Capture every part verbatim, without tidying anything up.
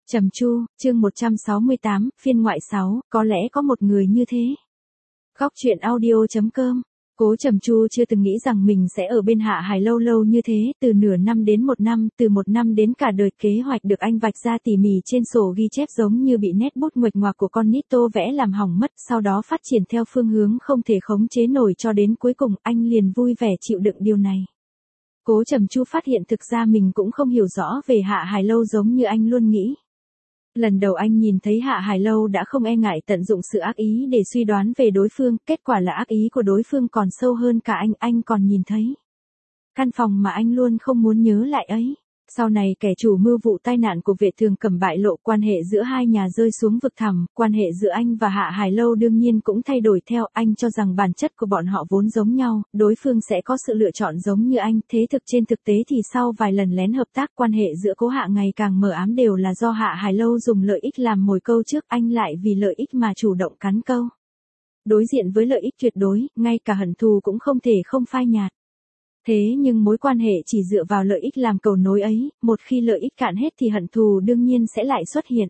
Trầm Chu, chương một trăm sáu mươi tám, phiên ngoại sáu, có lẽ có một người như thế. Góc truyện audio chấm com. Cố Trầm Chu chưa từng nghĩ rằng mình sẽ ở bên Hạ Hải lâu lâu như thế, từ nửa năm đến một năm, từ một năm đến cả đời. Kế hoạch được anh vạch ra tỉ mỉ trên sổ ghi chép giống như bị nét bút nguệch ngoạc của con nít tô vẽ làm hỏng mất, sau đó phát triển theo phương hướng không thể khống chế nổi cho đến cuối cùng anh liền vui vẻ chịu đựng điều này. Cố Trầm Chu phát hiện thực ra mình cũng không hiểu rõ về Hạ Hải lâu giống như anh luôn nghĩ. Lần đầu anh nhìn thấy Hạ Hải lâu đã không e ngại tận dụng sự ác ý để suy đoán về đối phương, kết quả là ác ý của đối phương còn sâu hơn cả anh, anh còn nhìn thấy căn phòng mà anh luôn không muốn nhớ lại ấy. Sau này kẻ chủ mưu vụ tai nạn của Vệ Thường Cẩm bại lộ, quan hệ giữa hai nhà rơi xuống vực thẳm, quan hệ giữa anh và Hạ Hải lâu đương nhiên cũng thay đổi theo. Anh cho rằng bản chất của bọn họ vốn giống nhau, đối phương sẽ có sự lựa chọn giống như anh, thế thực trên thực tế thì sau vài lần lén hợp tác, quan hệ giữa Cố Hạ ngày càng mờ ám đều là do Hạ Hải lâu dùng lợi ích làm mồi câu trước, anh lại vì lợi ích mà chủ động cắn câu. Đối diện với lợi ích tuyệt đối, ngay cả hận thù cũng không thể không phai nhạt. Thế nhưng mối quan hệ chỉ dựa vào lợi ích làm cầu nối ấy, một khi lợi ích cạn hết thì hận thù đương nhiên sẽ lại xuất hiện.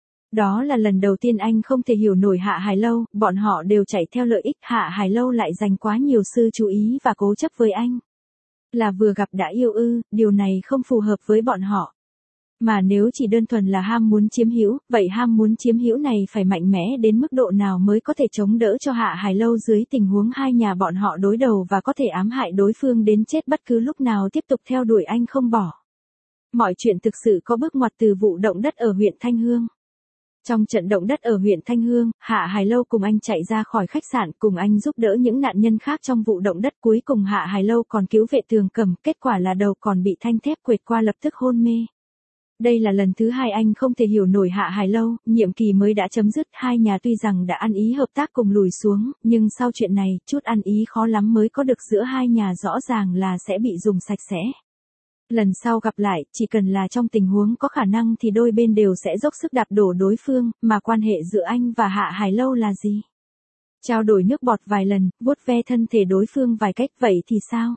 Đó là lần đầu tiên anh không thể hiểu nổi Hạ Hải lâu, bọn họ đều chạy theo lợi ích, Hạ Hải lâu lại dành quá nhiều sự chú ý và cố chấp với anh. Là vừa gặp đã yêu ư, điều này không phù hợp với bọn họ. Mà nếu chỉ đơn thuần là ham muốn chiếm hữu, vậy ham muốn chiếm hữu này phải mạnh mẽ đến mức độ nào mới có thể chống đỡ cho Hạ Hải lâu dưới tình huống hai nhà bọn họ đối đầu và có thể ám hại đối phương đến chết bất cứ lúc nào, tiếp tục theo đuổi anh không bỏ. Mọi chuyện thực sự có bước ngoặt từ vụ động đất ở huyện Thanh Hương. Trong trận động đất ở huyện Thanh Hương, Hạ Hải lâu cùng anh chạy ra khỏi khách sạn, cùng anh giúp đỡ những nạn nhân khác trong vụ động đất, cuối cùng Hạ Hải lâu còn cứu Vệ Thường Cẩm, kết quả là đầu còn bị thanh thép quệt qua lập tức hôn mê. Đây là lần thứ hai anh không thể hiểu nổi Hạ Hải lâu, nhiệm kỳ mới đã chấm dứt, hai nhà tuy rằng đã ăn ý hợp tác cùng lùi xuống, nhưng sau chuyện này, chút ăn ý khó lắm mới có được giữa hai nhà rõ ràng là sẽ bị dùng sạch sẽ. Lần sau gặp lại, chỉ cần là trong tình huống có khả năng thì đôi bên đều sẽ dốc sức đạp đổ đối phương, mà quan hệ giữa anh và Hạ Hải lâu là gì? Trao đổi nước bọt vài lần, vuốt ve thân thể đối phương vài cách, vậy thì sao?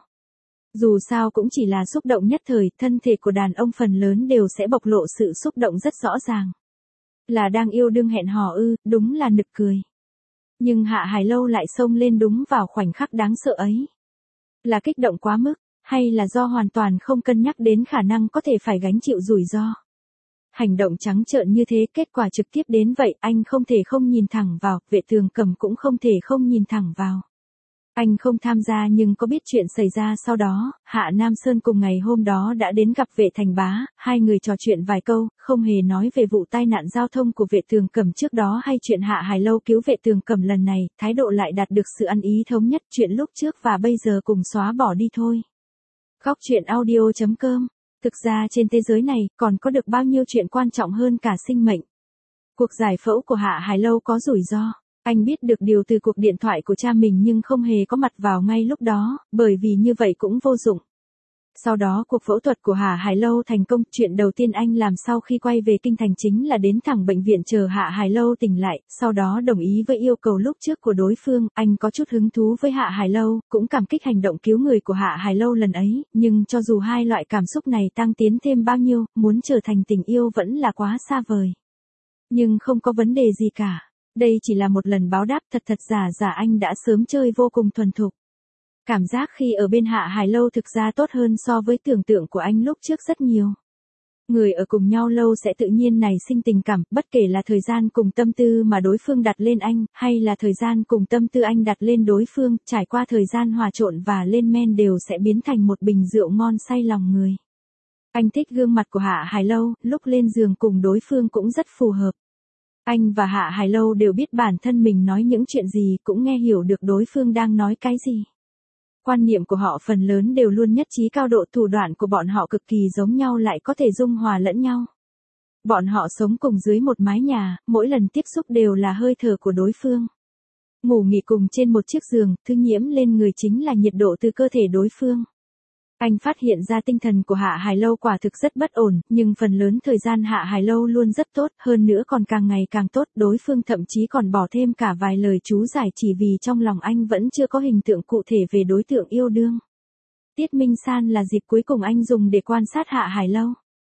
Dù sao cũng chỉ là xúc động nhất thời, thân thể của đàn ông phần lớn đều sẽ bộc lộ sự xúc động rất rõ ràng. Là đang yêu đương hẹn hò ư, đúng là nực cười. Nhưng Hạ Hải lâu lại xông lên đúng vào khoảnh khắc đáng sợ ấy. Là kích động quá mức, hay là do hoàn toàn không cân nhắc đến khả năng có thể phải gánh chịu rủi ro? Hành động trắng trợn như thế, kết quả trực tiếp đến vậy, anh không thể không nhìn thẳng vào, Vệ Thường Cẩm cũng không thể không nhìn thẳng vào. Anh không tham gia nhưng có biết chuyện xảy ra sau đó, Hạ Nam Sơn cùng ngày hôm đó đã đến gặp Vệ Thành Bá, hai người trò chuyện vài câu, không hề nói về vụ tai nạn giao thông của Vệ Thường Cẩm trước đó hay chuyện Hạ Hải lâu cứu Vệ Thường Cẩm lần này, thái độ lại đạt được sự ăn ý thống nhất, chuyện lúc trước và bây giờ cùng xóa bỏ đi thôi. Góc truyện audio chấm com. Thực ra trên thế giới này còn có được bao nhiêu chuyện quan trọng hơn cả sinh mệnh. Cuộc giải phẫu của Hạ Hải lâu có rủi ro. Anh biết được điều từ cuộc điện thoại của cha mình nhưng không hề có mặt vào ngay lúc đó, bởi vì như vậy cũng vô dụng. Sau đó cuộc phẫu thuật của Hạ Hải lâu thành công, chuyện đầu tiên anh làm sau khi quay về kinh thành chính là đến thẳng bệnh viện chờ Hạ Hải lâu tỉnh lại, sau đó đồng ý với yêu cầu lúc trước của đối phương, anh có chút hứng thú với Hạ Hải lâu, cũng cảm kích hành động cứu người của Hạ Hải lâu lần ấy, nhưng cho dù hai loại cảm xúc này tăng tiến thêm bao nhiêu, muốn trở thành tình yêu vẫn là quá xa vời. Nhưng không có vấn đề gì cả. Đây chỉ là một lần báo đáp, thật thật giả giả anh đã sớm chơi vô cùng thuần thục. Cảm giác khi ở bên Hạ Hải lâu thực ra tốt hơn so với tưởng tượng của anh lúc trước rất nhiều. Người ở cùng nhau lâu sẽ tự nhiên nảy sinh tình cảm, bất kể là thời gian cùng tâm tư mà đối phương đặt lên anh, hay là thời gian cùng tâm tư anh đặt lên đối phương, trải qua thời gian hòa trộn và lên men đều sẽ biến thành một bình rượu ngon say lòng người. Anh thích gương mặt của Hạ Hải lâu, lúc lên giường cùng đối phương cũng rất phù hợp. Anh và Hạ Hải lâu đều biết bản thân mình nói những chuyện gì, cũng nghe hiểu được đối phương đang nói cái gì. Quan niệm của họ phần lớn đều luôn nhất trí cao độ, thủ đoạn của bọn họ cực kỳ giống nhau lại có thể dung hòa lẫn nhau. Bọn họ sống cùng dưới một mái nhà, mỗi lần tiếp xúc đều là hơi thở của đối phương. Ngủ nghỉ cùng trên một chiếc giường, thứ nhiễm lên người chính là nhiệt độ từ cơ thể đối phương. Anh phát hiện ra tinh thần của Hạ Hải lâu quả thực rất bất ổn, nhưng phần lớn thời gian Hạ Hải lâu luôn rất tốt, hơn nữa còn càng ngày càng tốt, đối phương thậm chí còn bỏ thêm cả vài lời chú giải chỉ vì trong lòng anh vẫn chưa có hình tượng cụ thể về đối tượng yêu đương. Tiết Minh San là dịp cuối cùng anh dùng để quan sát Hạ Hải lâu.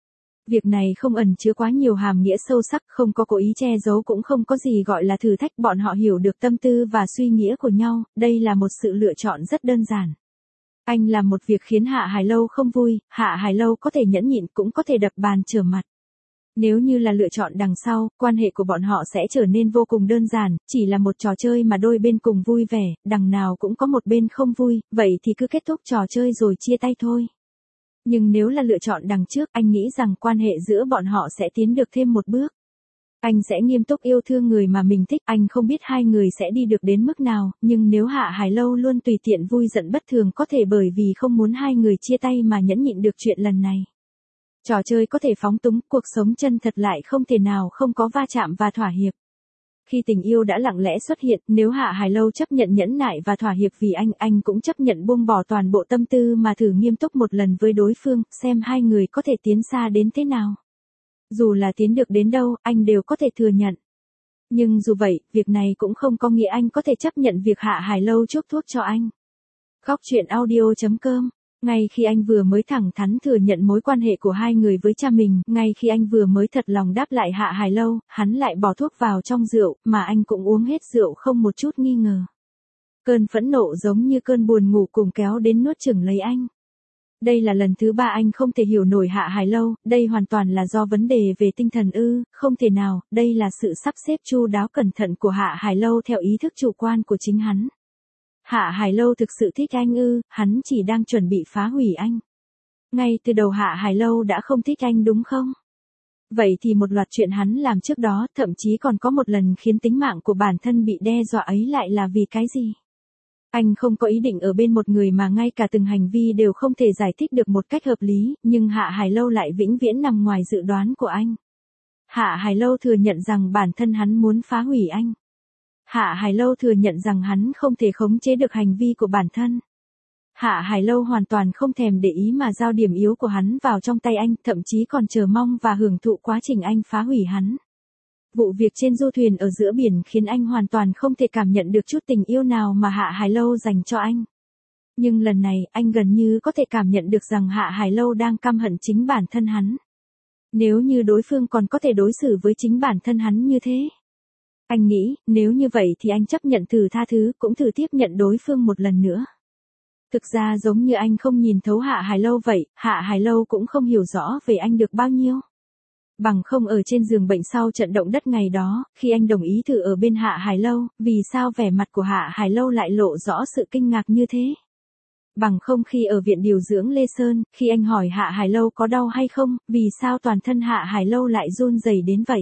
Việc này không ẩn chứa quá nhiều hàm nghĩa sâu sắc, không có cố ý che giấu, cũng không có gì gọi là thử thách, bọn họ hiểu được tâm tư và suy nghĩa của nhau, đây là một sự lựa chọn rất đơn giản. Anh làm một việc khiến Hạ Hải Lâu không vui, Hạ Hải Lâu có thể nhẫn nhịn cũng có thể đập bàn trở mặt. Nếu như là lựa chọn đằng sau, quan hệ của bọn họ sẽ trở nên vô cùng đơn giản, chỉ là một trò chơi mà đôi bên cùng vui vẻ, đằng nào cũng có một bên không vui, vậy thì cứ kết thúc trò chơi rồi chia tay thôi. Nhưng nếu là lựa chọn đằng trước, anh nghĩ rằng quan hệ giữa bọn họ sẽ tiến được thêm một bước. Anh sẽ nghiêm túc yêu thương người mà mình thích, anh không biết hai người sẽ đi được đến mức nào, nhưng nếu Hạ Hải Lâu luôn tùy tiện vui giận bất thường có thể bởi vì không muốn hai người chia tay mà nhẫn nhịn được chuyện lần này. Trò chơi có thể phóng túng, cuộc sống chân thật lại không thể nào không có va chạm và thỏa hiệp. Khi tình yêu đã lặng lẽ xuất hiện, nếu Hạ Hải Lâu chấp nhận nhẫn nại và thỏa hiệp vì anh, anh cũng chấp nhận buông bỏ toàn bộ tâm tư mà thử nghiêm túc một lần với đối phương, xem hai người có thể tiến xa đến thế nào. Dù là tiến được đến đâu, anh đều có thể thừa nhận. Nhưng dù vậy, việc này cũng không có nghĩa anh có thể chấp nhận việc Hạ Hải Lâu chuốc thuốc cho anh. Góc truyện audio chấm com. Ngay khi anh vừa mới thẳng thắn thừa nhận mối quan hệ của hai người với cha mình, ngay khi anh vừa mới thật lòng đáp lại Hạ Hải Lâu, hắn lại bỏ thuốc vào trong rượu, mà anh cũng uống hết rượu không một chút nghi ngờ. Cơn phẫn nộ giống như cơn buồn ngủ cùng kéo đến nuốt chửng lấy anh. Đây là lần thứ ba anh không thể hiểu nổi Hạ Hải Lâu, đây hoàn toàn là do vấn đề về tinh thần ư, không thể nào, đây là sự sắp xếp chu đáo cẩn thận của Hạ Hải Lâu theo ý thức chủ quan của chính hắn. Hạ Hải Lâu thực sự thích anh ư, hắn chỉ đang chuẩn bị phá hủy anh. Ngay từ đầu Hạ Hải Lâu đã không thích anh đúng không? Vậy thì một loạt chuyện hắn làm trước đó, thậm chí còn có một lần khiến tính mạng của bản thân bị đe dọa ấy lại là vì cái gì? Anh không có ý định ở bên một người mà ngay cả từng hành vi đều không thể giải thích được một cách hợp lý, nhưng Hạ Hải Lâu lại vĩnh viễn nằm ngoài dự đoán của anh. Hạ Hải Lâu thừa nhận rằng bản thân hắn muốn phá hủy anh. Hạ Hải Lâu thừa nhận rằng hắn không thể khống chế được hành vi của bản thân. Hạ Hải Lâu hoàn toàn không thèm để ý mà giao điểm yếu của hắn vào trong tay anh, thậm chí còn chờ mong và hưởng thụ quá trình anh phá hủy hắn. Vụ việc trên du thuyền ở giữa biển khiến anh hoàn toàn không thể cảm nhận được chút tình yêu nào mà Hạ Hải Lâu dành cho anh. Nhưng lần này, anh gần như có thể cảm nhận được rằng Hạ Hải Lâu đang căm hận chính bản thân hắn. Nếu như đối phương còn có thể đối xử với chính bản thân hắn như thế. Anh nghĩ, nếu như vậy thì anh chấp nhận thử tha thứ, cũng thử tiếp nhận đối phương một lần nữa. Thực ra giống như anh không nhìn thấu Hạ Hải Lâu vậy, Hạ Hải Lâu cũng không hiểu rõ về anh được bao nhiêu. Bằng không ở trên giường bệnh sau trận động đất ngày đó, khi anh đồng ý thử ở bên Hạ Hải Lâu, vì sao vẻ mặt của Hạ Hải Lâu lại lộ rõ sự kinh ngạc như thế? Bằng không khi ở viện điều dưỡng Lê Sơn, khi anh hỏi Hạ Hải Lâu có đau hay không, vì sao toàn thân Hạ Hải Lâu lại run rẩy đến vậy?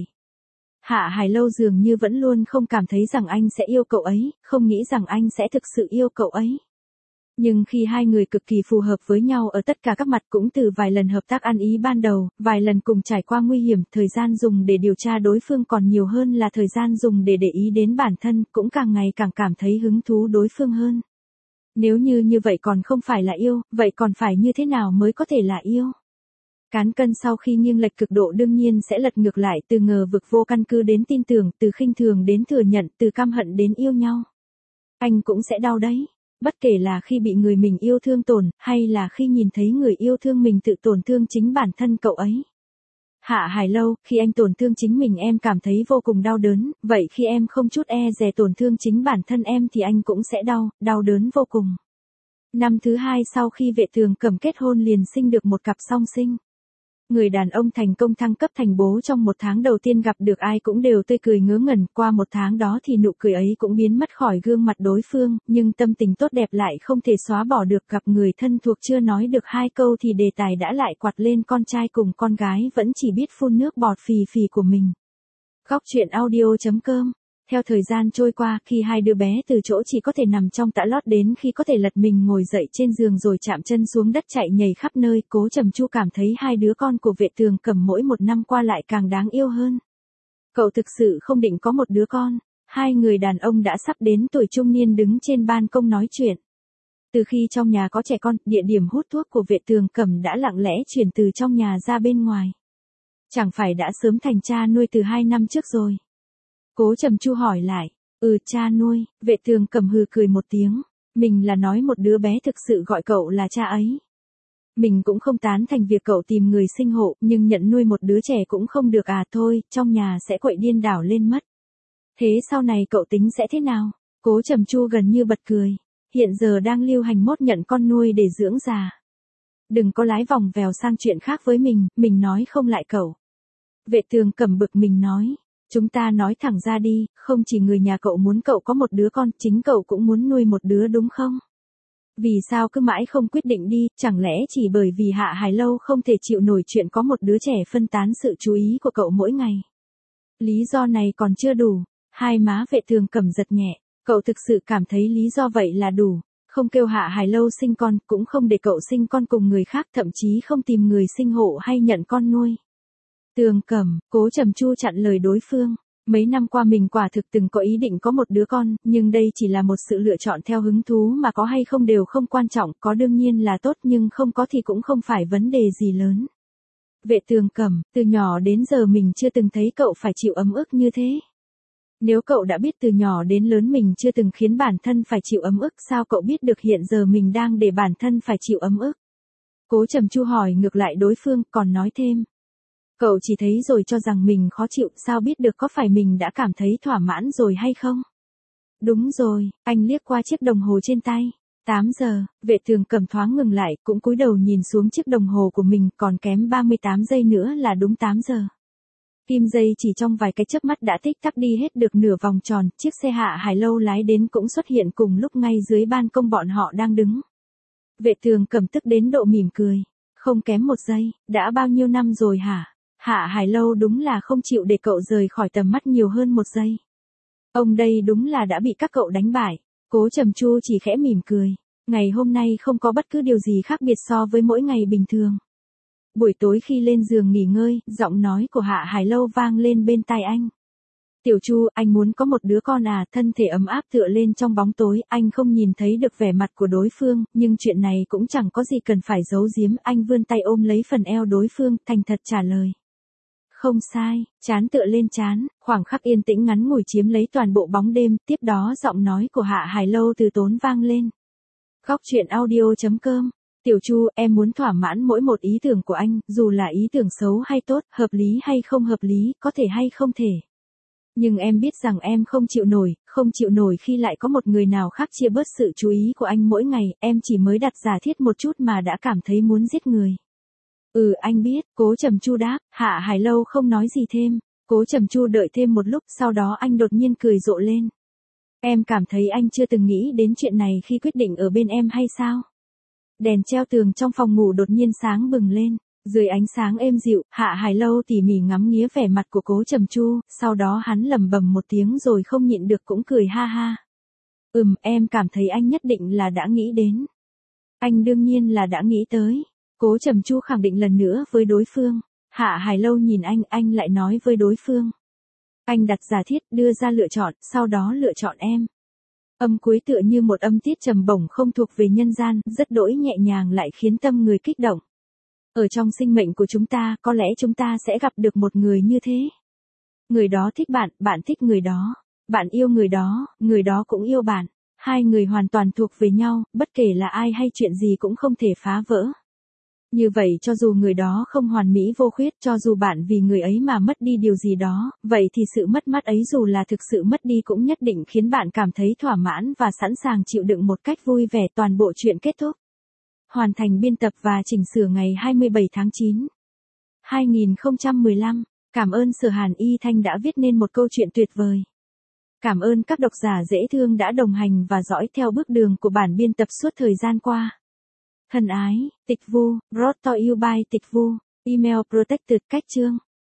Hạ Hải Lâu dường như vẫn luôn không cảm thấy rằng anh sẽ yêu cậu ấy, không nghĩ rằng anh sẽ thực sự yêu cậu ấy. Nhưng khi hai người cực kỳ phù hợp với nhau ở tất cả các mặt, cũng từ vài lần hợp tác ăn ý ban đầu, vài lần cùng trải qua nguy hiểm, thời gian dùng để điều tra đối phương còn nhiều hơn là thời gian dùng để để ý đến bản thân, cũng càng ngày càng cảm thấy hứng thú đối phương hơn. Nếu như như vậy còn không phải là yêu, vậy còn phải như thế nào mới có thể là yêu? Cán cân sau khi nghiêng lệch cực độ đương nhiên sẽ lật ngược lại, từ ngờ vực vô căn cứ đến tin tưởng, từ khinh thường đến thừa nhận, từ căm hận đến yêu nhau. Anh cũng sẽ đau đấy. Bất kể là khi bị người mình yêu thương tổn, hay là khi nhìn thấy người yêu thương mình tự tổn thương chính bản thân cậu ấy. Hạ Hải Lâu, khi anh tổn thương chính mình em cảm thấy vô cùng đau đớn, vậy khi em không chút e dè tổn thương chính bản thân em thì anh cũng sẽ đau, đau đớn vô cùng. Năm thứ hai sau khi Vệ Tường Cẩm kết hôn liền sinh được một cặp song sinh. Người đàn ông thành công thăng cấp thành bố trong một tháng đầu tiên gặp được ai cũng đều tươi cười ngớ ngẩn, qua một tháng đó thì nụ cười ấy cũng biến mất khỏi gương mặt đối phương, nhưng tâm tình tốt đẹp lại không thể xóa bỏ được, gặp người thân thuộc chưa nói được hai câu thì đề tài đã lại quạt lên con trai cùng con gái vẫn chỉ biết phun nước bọt phì phì của mình. Góc truyện audio chấm com. Theo thời gian trôi qua, khi hai đứa bé từ chỗ chỉ có thể nằm trong tã lót đến khi có thể lật mình ngồi dậy trên giường rồi chạm chân xuống đất chạy nhảy khắp nơi, Cố Trầm Chu cảm thấy hai đứa con của Vệ Tường Cẩm mỗi một năm qua lại càng đáng yêu hơn. Cậu thực sự không định có một đứa con. Hai người đàn ông đã sắp đến tuổi trung niên đứng trên ban công nói chuyện. Từ khi trong nhà có trẻ con, địa điểm hút thuốc của Vệ Tường Cẩm đã lặng lẽ chuyển từ trong nhà ra bên ngoài. Chẳng phải đã sớm thành cha nuôi từ hai năm trước rồi. Cố Trầm Chu hỏi lại, ừ cha nuôi, Vệ Tường Cẩm hừ cười một tiếng, mình là nói một đứa bé thực sự gọi cậu là cha ấy. Mình cũng không tán thành việc cậu tìm người sinh hộ, nhưng nhận nuôi một đứa trẻ cũng không được à, thôi, trong nhà sẽ quậy điên đảo lên mất. Thế sau này cậu tính sẽ thế nào? Cố Trầm Chu gần như bật cười. Hiện giờ đang lưu hành mốt nhận con nuôi để dưỡng già. Đừng có lái vòng vèo sang chuyện khác với mình, mình nói không lại cậu. Vệ Tường Cẩm bực mình nói. Chúng ta nói thẳng ra đi, không chỉ người nhà cậu muốn cậu có một đứa con, chính cậu cũng muốn nuôi một đứa đúng không? Vì sao cứ mãi không quyết định đi, chẳng lẽ chỉ bởi vì Hạ Hải Lâu không thể chịu nổi chuyện có một đứa trẻ phân tán sự chú ý của cậu mỗi ngày? Lý do này còn chưa đủ. Hai má Vệ Tường Cẩm giật nhẹ. Cậu thực sự cảm thấy lý do vậy là đủ. Không kêu Hạ Hải Lâu sinh con, cũng không để cậu sinh con cùng người khác, thậm chí không tìm người sinh hộ hay nhận con nuôi. Tường Cẩm, Cố Trầm Chu chặn lời đối phương. Mấy năm qua mình quả thực từng có ý định có một đứa con, nhưng đây chỉ là một sự lựa chọn theo hứng thú mà có hay không đều không quan trọng, có đương nhiên là tốt nhưng không có thì cũng không phải vấn đề gì lớn. Vệ Tường Cẩm, từ nhỏ đến giờ mình chưa từng thấy cậu phải chịu ấm ức như thế. Nếu cậu đã biết từ nhỏ đến lớn mình chưa từng khiến bản thân phải chịu ấm ức, sao cậu biết được hiện giờ mình đang để bản thân phải chịu ấm ức? Cố Trầm Chu hỏi ngược lại đối phương, còn nói thêm. Cậu chỉ thấy rồi cho rằng mình khó chịu, sao biết được có phải mình đã cảm thấy thỏa mãn rồi hay không? Đúng rồi, anh liếc qua chiếc đồng hồ trên tay. tám giờ, Vệ Tường Cẩm thoáng ngừng lại, cũng cúi đầu nhìn xuống chiếc đồng hồ của mình, còn kém ba mươi tám giây nữa là đúng tám giờ. Kim dây chỉ trong vài cái chớp mắt đã tích tắc đi hết được nửa vòng tròn, chiếc xe Hạ Hải Lâu lái đến cũng xuất hiện cùng lúc ngay dưới ban công bọn họ đang đứng. Vệ Tường Cẩm tức đến độ mỉm cười. Không kém một giây, đã bao nhiêu năm rồi hả? Hạ Hải Lâu đúng là không chịu để cậu rời khỏi tầm mắt nhiều hơn một giây. Ông đây đúng là đã bị các cậu đánh bại. Cố Trầm Chu chỉ khẽ mỉm cười. Ngày hôm nay không có bất cứ điều gì khác biệt so với mỗi ngày bình thường. Buổi tối khi lên giường nghỉ ngơi, giọng nói của Hạ Hải Lâu vang lên bên tai anh. Tiểu Chu, anh muốn có một đứa con à? Thân thể ấm áp tựa lên trong bóng tối, anh không nhìn thấy được vẻ mặt của đối phương, nhưng chuyện này cũng chẳng có gì cần phải giấu giếm, anh vươn tay ôm lấy phần eo đối phương, thành thật trả lời. Không sai, trán tựa lên trán, khoảng khắc yên tĩnh ngắn ngủi chiếm lấy toàn bộ bóng đêm, tiếp đó giọng nói của Hạ Hải Lâu từ tốn vang lên. Góc truyện audio chấm com. Tiểu Chu, em muốn thỏa mãn mỗi một ý tưởng của anh, dù là ý tưởng xấu hay tốt, hợp lý hay không hợp lý, có thể hay không thể. Nhưng em biết rằng em không chịu nổi, không chịu nổi khi lại có một người nào khác chia bớt sự chú ý của anh mỗi ngày, em chỉ mới đặt giả thiết một chút mà đã cảm thấy muốn giết người. Ừ, anh biết, Cố Trầm Chu đáp. Hạ Hải Lâu không nói gì thêm. Cố Trầm Chu đợi thêm một lúc, sau đó anh đột nhiên cười rộ lên. Em cảm thấy anh chưa từng nghĩ đến chuyện này khi quyết định ở bên em hay sao? Đèn treo tường trong phòng ngủ đột nhiên sáng bừng lên. Dưới ánh sáng êm dịu, Hạ Hải Lâu tỉ mỉ ngắm nghía vẻ mặt của Cố Trầm Chu, sau đó hắn lẩm bẩm một tiếng rồi không nhịn được cũng cười ha ha. Ừm, em cảm thấy anh nhất định là đã nghĩ đến. Anh đương nhiên là đã nghĩ tới. Cố Trầm Chu khẳng định lần nữa với đối phương. Hạ Hải Lâu nhìn anh, anh lại nói với đối phương. Anh đặt giả thiết, đưa ra lựa chọn, sau đó lựa chọn em. Âm cuối tựa như một âm tiết trầm bổng không thuộc về nhân gian, rất đỗi nhẹ nhàng lại khiến tâm người kích động. Ở trong sinh mệnh của chúng ta, có lẽ chúng ta sẽ gặp được một người như thế. Người đó thích bạn, bạn thích người đó. Bạn yêu người đó, người đó cũng yêu bạn. Hai người hoàn toàn thuộc về nhau, bất kể là ai hay chuyện gì cũng không thể phá vỡ. Như vậy cho dù người đó không hoàn mỹ vô khuyết, cho dù bạn vì người ấy mà mất đi điều gì đó, vậy thì sự mất mát ấy dù là thực sự mất đi cũng nhất định khiến bạn cảm thấy thỏa mãn và sẵn sàng chịu đựng một cách vui vẻ. Toàn bộ chuyện kết thúc. Hoàn thành biên tập và chỉnh sửa ngày hai mươi bảy tháng chín. hai nghìn không trăm mười lăm. Cảm ơn Sở Hàn Y Thanh đã viết nên một câu chuyện tuyệt vời. Cảm ơn các độc giả dễ thương đã đồng hành và dõi theo bước đường của bản biên tập suốt thời gian qua. Thân ái, Tịch Vu, brought to you by Tịch Vu, email protected cách chương.